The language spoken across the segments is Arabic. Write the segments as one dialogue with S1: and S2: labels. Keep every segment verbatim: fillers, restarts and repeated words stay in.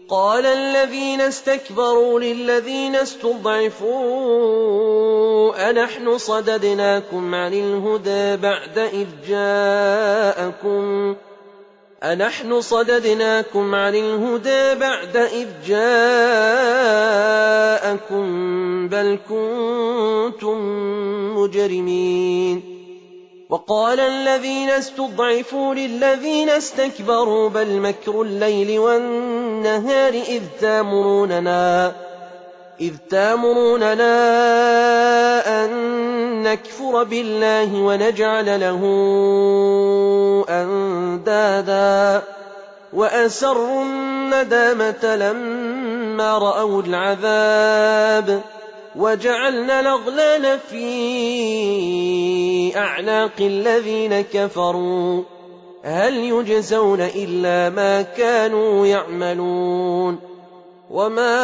S1: قال الذين استكبروا للذين استضعفوا أنحن صددناكم عن الهدى بعد إذ جاءكم أنحن صددناكم عن الهدى بعد إذ جاءكم بل كنتم مجرمين وقال الذين استضعفوا للذين استكبروا بل مكر الليل والنهار إذ تامروننا إذ تامروننا أن نكفر بالله ونجعل له أندادا وأسروا الندامة لما رأوا العذاب وجعلنا الأغلال في أعناق الذين كفروا هل يجزون إلا ما كانوا يعملون وما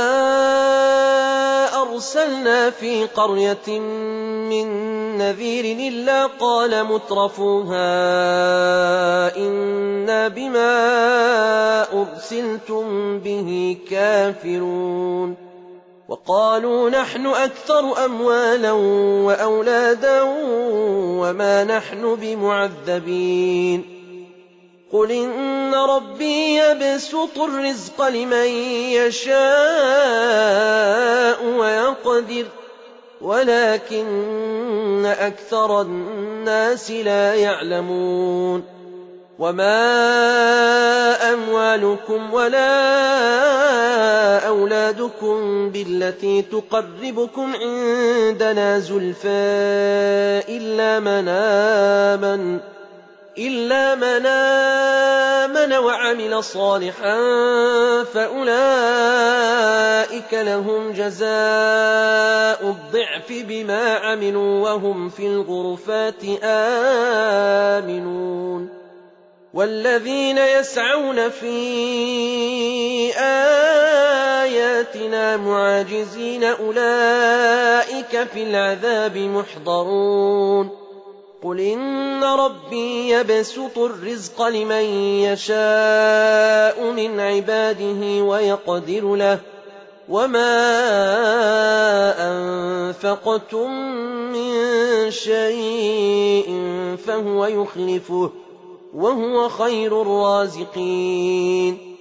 S1: أرسلنا في قرية من نذير إلا قال مترفوها إنا بما أرسلتم به كافرون وقالوا نحن أكثر أموالا وأولادا وما نحن بمعذبين قل إن ربي يبسط الرزق لمن يشاء ويقدر ولكن أكثر الناس لا يعلمون وما أموالكم ولا أولادكم بالتي تقربكم عندنا زلفى إلا من آمن إلا من آمن وعمل صالحا فأولئك لهم جزاء الضعف بما عملوا وهم في الغرفات آمنون والذين يسعون في آياتنا معاجزين أولئك في العذاب محضرون قل إن ربي يبسط الرزق لمن يشاء من عباده ويقدر له وما أنفقتم من شيء فهو يخلفه وهو خير الرازقين